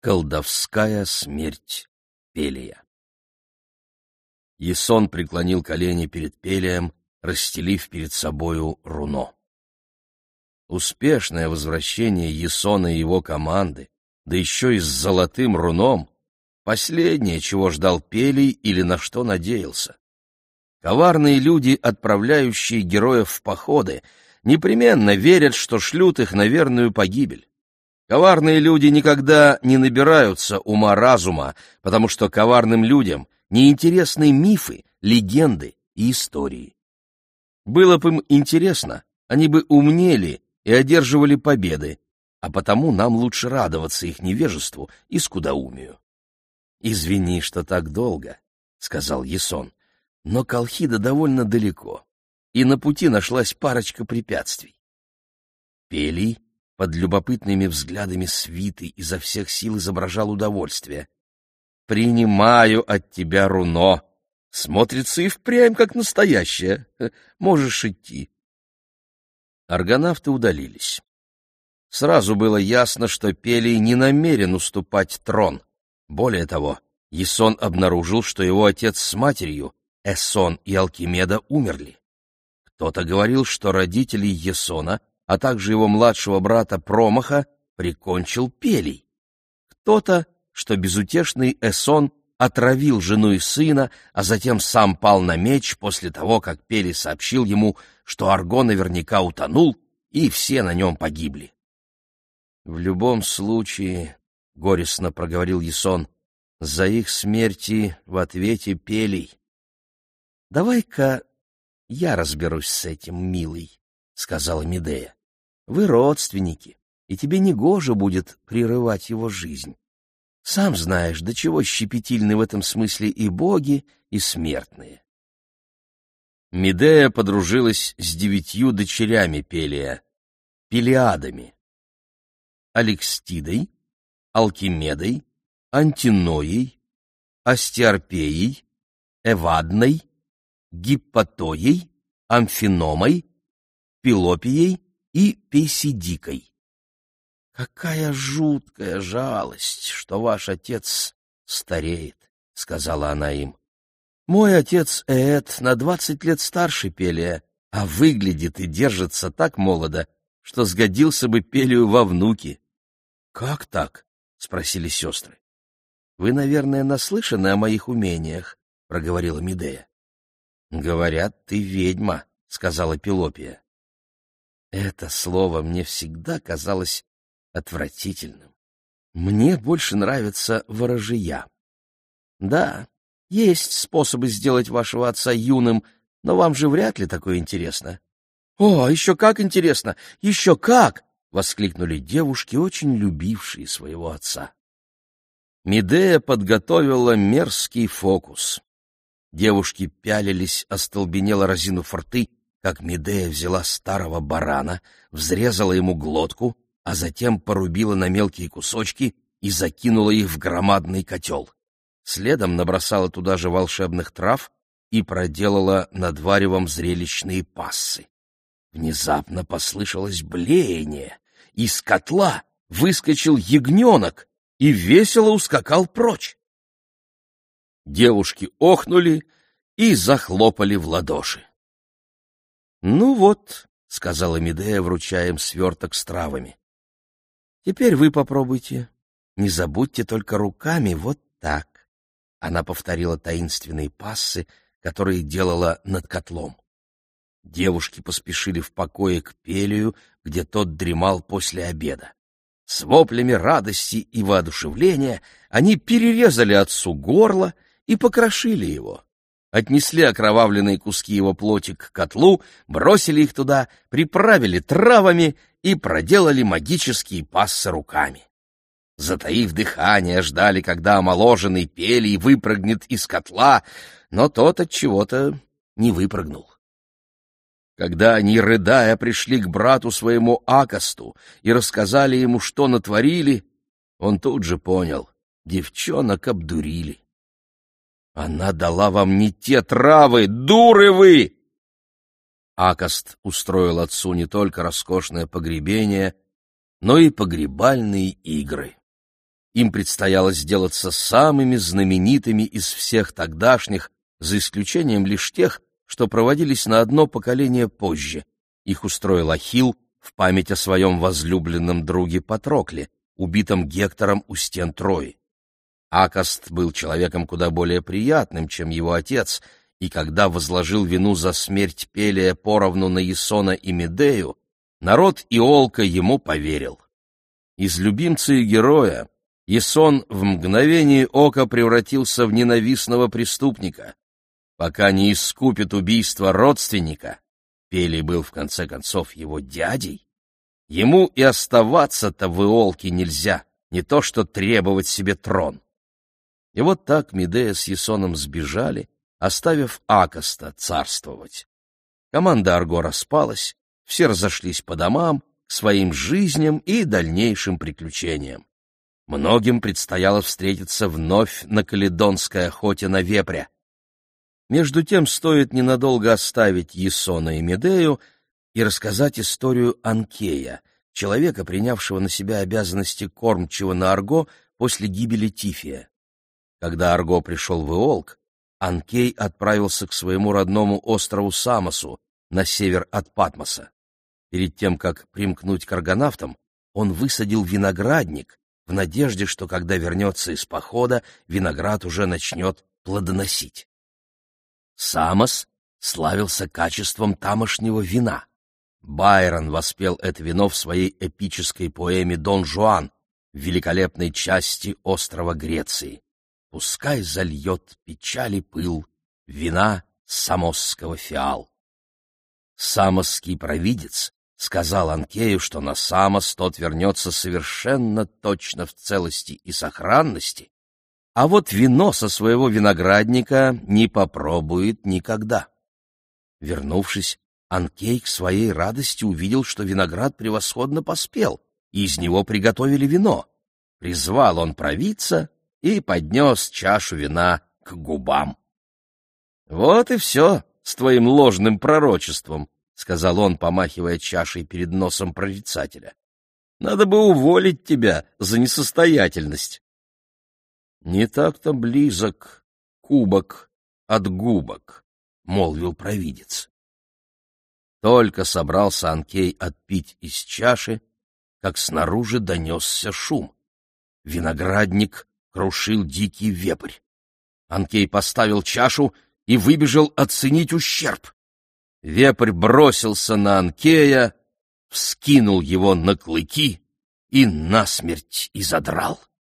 Колдовская смерть Пелия. Ясон преклонил колени перед Пелием, расстелив перед собою руно. Успешное возвращение Ясона и его команды, да еще и с золотым руном, последнее, чего ждал Пелий или на что надеялся. Коварные люди, отправляющие героев в походы, непременно верят, что шлют их на верную погибель. Коварные люди никогда не набираются ума-разума, потому что коварным людям неинтересны мифы, легенды и истории. Было бы им интересно, они бы умнели и одерживали победы, а потому нам лучше радоваться их невежеству и скудоумию. «Извини, что так долго», — сказал Ясон, — «но Колхида довольно далеко, и на пути нашлась парочка препятствий». Пелий под любопытными взглядами свиты изо всех сил изображал удовольствие. «Принимаю от тебя руно. Смотрится и впрямь как настоящее. Можешь идти». Аргонавты удалились. Сразу было ясно, что Пелий не намерен уступать трон. Более того, Ясон обнаружил, что его отец с матерью, Эсон и Алкимеда, умерли. Кто-то говорил, что родителей Ясона, а также его младшего брата Промаха, прикончил Пелий. Кто-то, что безутешный Эсон отравил жену и сына, а затем сам пал на меч после того, как Пелий сообщил ему, что Арго наверняка утонул, и все на нем погибли. «В любом случае, — горестно проговорил Ясон, — за их смерти в ответе Пелий. — Давай-ка я разберусь с этим, милый, — сказала Медея. — Вы родственники, и тебе негоже будет прерывать его жизнь. Сам знаешь, до чего щепетильны в этом смысле и боги, и смертные. Медея подружилась с 9 дочерями Пелия, Пелиадами: Алекстидой, Алкимедой, Антиноей, Астиарпеей, Эвадной, Гиппотоей, Амфиномой, Пелопией и Пейсидикой. «Какая жуткая жалость, что ваш отец стареет», — сказала она им. «Мой отец Эет на 20 лет старше Пелия, а выглядит и держится так молодо, что сгодился бы Пелию во внуки». «Как так?» — спросили сестры. «Вы, наверное, наслышаны о моих умениях», — проговорила Медея. «Говорят, ты ведьма», — сказала Пелопия. Это слово мне всегда казалось отвратительным. Мне больше нравится ворожия. Да, есть способы сделать вашего отца юным, но вам же вряд ли такое интересно. О, еще как интересно! Еще как! — воскликнули девушки, очень любившие своего отца. Медея подготовила мерзкий фокус. Девушки пялились, остолбенело разинув рты, как Медея взяла старого барана, взрезала ему глотку, а затем порубила на мелкие кусочки и закинула их в громадный котел. Следом набросала туда же волшебных трав и проделала над варевом зрелищные пассы. Внезапно послышалось блеяние. Из котла выскочил ягненок и весело ускакал прочь. Девушки охнули и захлопали в ладоши. «Ну вот», — сказала Медея, вручая им сверток с травами. «Теперь вы попробуйте. Не забудьте только руками вот так». Она повторила таинственные пассы, которые делала над котлом. Девушки поспешили в покое к Пелию, где тот дремал после обеда. С воплями радости и воодушевления они перерезали отцу горло и покрошили его. Отнесли окровавленные куски его плоти к котлу, бросили их туда, приправили травами и проделали магические пассы руками. Затаив дыхание, ждали, когда омоложенный Пелий выпрыгнет из котла, но тот от чего-то не выпрыгнул. Когда они, рыдая, пришли к брату своему Акасту и рассказали ему, что натворили, он тут же понял — девчонок обдурили. «Она дала вам не те травы, дуры вы!» Акаст устроил отцу не только роскошное погребение, но и погребальные игры. им предстояло сделаться самыми знаменитыми из всех тогдашних, за исключением лишь тех, что проводились на одно поколение позже. Их устроил Ахилл в память о своем возлюбленном друге Патрокле, убитом Гектором у стен Трои. Акаст был человеком куда более приятным, чем его отец, и когда возложил вину за смерть Пелия поровну на Ясона и Медею, народ Иолка ему поверил. Из любимца и героя Ясон в мгновение ока превратился в ненавистного преступника. Пока не искупит убийство родственника, Пелий был в конце концов его дядей, ему и оставаться-то в Иолке нельзя, не то что требовать себе трон. И вот так Медея с Ясоном сбежали, оставив Акаста царствовать. Команда Арго распалась, все разошлись по домам, к своим жизням и дальнейшим приключениям. Многим предстояло встретиться вновь на каледонской охоте на вепря. Между тем стоит ненадолго оставить Ясона и Медею и рассказать историю Анкея, человека, принявшего на себя обязанности кормчего на Арго после гибели Тифия. Когда Арго пришел в Иолк, Анкей отправился к своему родному острову Самосу на север от Патмоса. Перед тем, как примкнуть к аргонавтам, он высадил виноградник в надежде, что, когда вернется из похода, виноград уже начнет плодоносить. Самос славился качеством тамошнего вина. Байрон воспел это вино в своей эпической поэме «Дон Жуан» в великолепной части острова Греции. Пускай зальет печали пыл вина самосского фиал. Самосский провидец сказал Анкею, что на Самос тот вернется совершенно точно в целости и сохранности, а вот вино со своего виноградника не попробует никогда. Вернувшись, Анкей к своей радости увидел, что виноград превосходно поспел, и из него приготовили вино. Призвал он провидца и поднес чашу вина к губам. — Вот и все с твоим ложным пророчеством, — сказал он, помахивая чашей перед носом прорицателя. — Надо бы уволить тебя за несостоятельность. — Не так-то близок кубок от губок, — молвил провидец. Только собрался Анкей отпить из чаши, как снаружи донесся шум. Виноградник крушил дикий вепрь. Анкей поставил чашу и выбежал оценить ущерб. Вепрь бросился на Анкея, вскинул его на клыки и насмерть изодрал.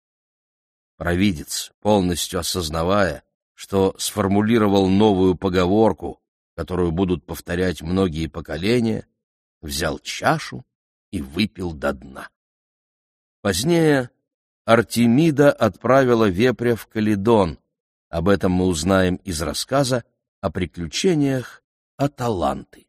Провидец, полностью осознавая, что сформулировал новую поговорку, которую будут повторять многие поколения, взял чашу и выпил до дна. Позднее Артемида отправила вепря в Каледон. Об этом мы узнаем из рассказа о приключениях Аталанты.